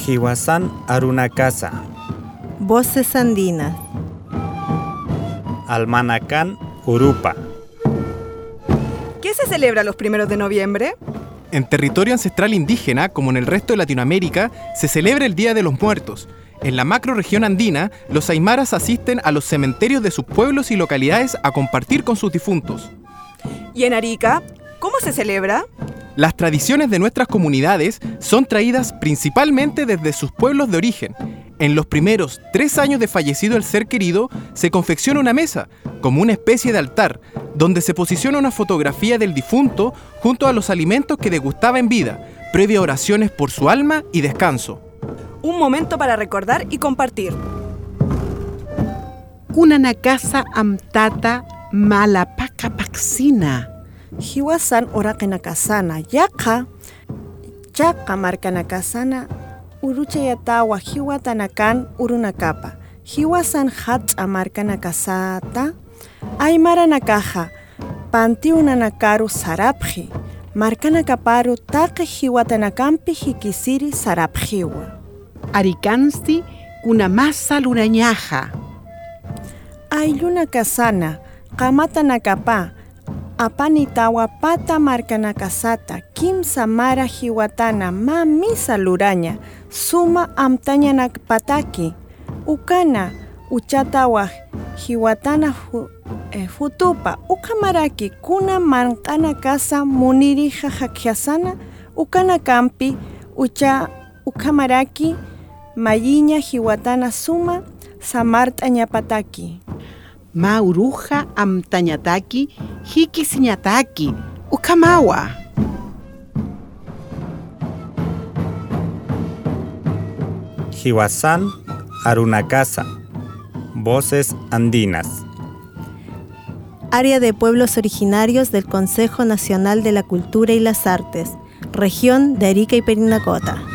Hiwasan Arunacasa. Voces andinas. Almanacán Urupa. ¿Qué se celebra los 1 de noviembre? En territorio ancestral indígena, como en el resto de Latinoamérica, se celebra el Día de los Muertos. En la macrorregión andina, los aymaras asisten a los cementerios de sus pueblos y localidades a compartir con sus difuntos. ¿Y en Arica? ¿Cómo se celebra? Las tradiciones de nuestras comunidades son traídas principalmente desde sus pueblos de origen. En los primeros 3 años de fallecido el ser querido, se confecciona una mesa, como una especie de altar, donde se posiciona una fotografía del difunto junto a los alimentos que degustaba en vida, previa a oraciones por su alma y descanso. Un momento para recordar y compartir. Kunanakasa amtata malapacapaxina. Hiwasan orakenakasana yaka markanakasana uruchayatawa hiwatanakan urunakapa. Hiwasan hatcha markanakasata aymaranakaja pantiunanakaru sarapji markanakaparu taqi hiwatanakampi hikisiri sarapjiwa. Arikansti kunamasa lurañaja. Aylunakasana qamatanakapa apanitawa pata markanakasata kimsa mara hiwatana mamisa luraña suma amtañanakpataki ukana uchatawa hiwatana futupa ukamaraki kuna markanakasa munirija hakyasana ukana kampi ukamaraki mayiña hiwatana suma samartañapataki. Mauruja amtañataki hikisiñataki ukamawa. Hiwasan Arunacasa. Voces andinas. Área de Pueblos Originarios del Consejo Nacional de la Cultura y las Artes, Región de Arica y Parinacota.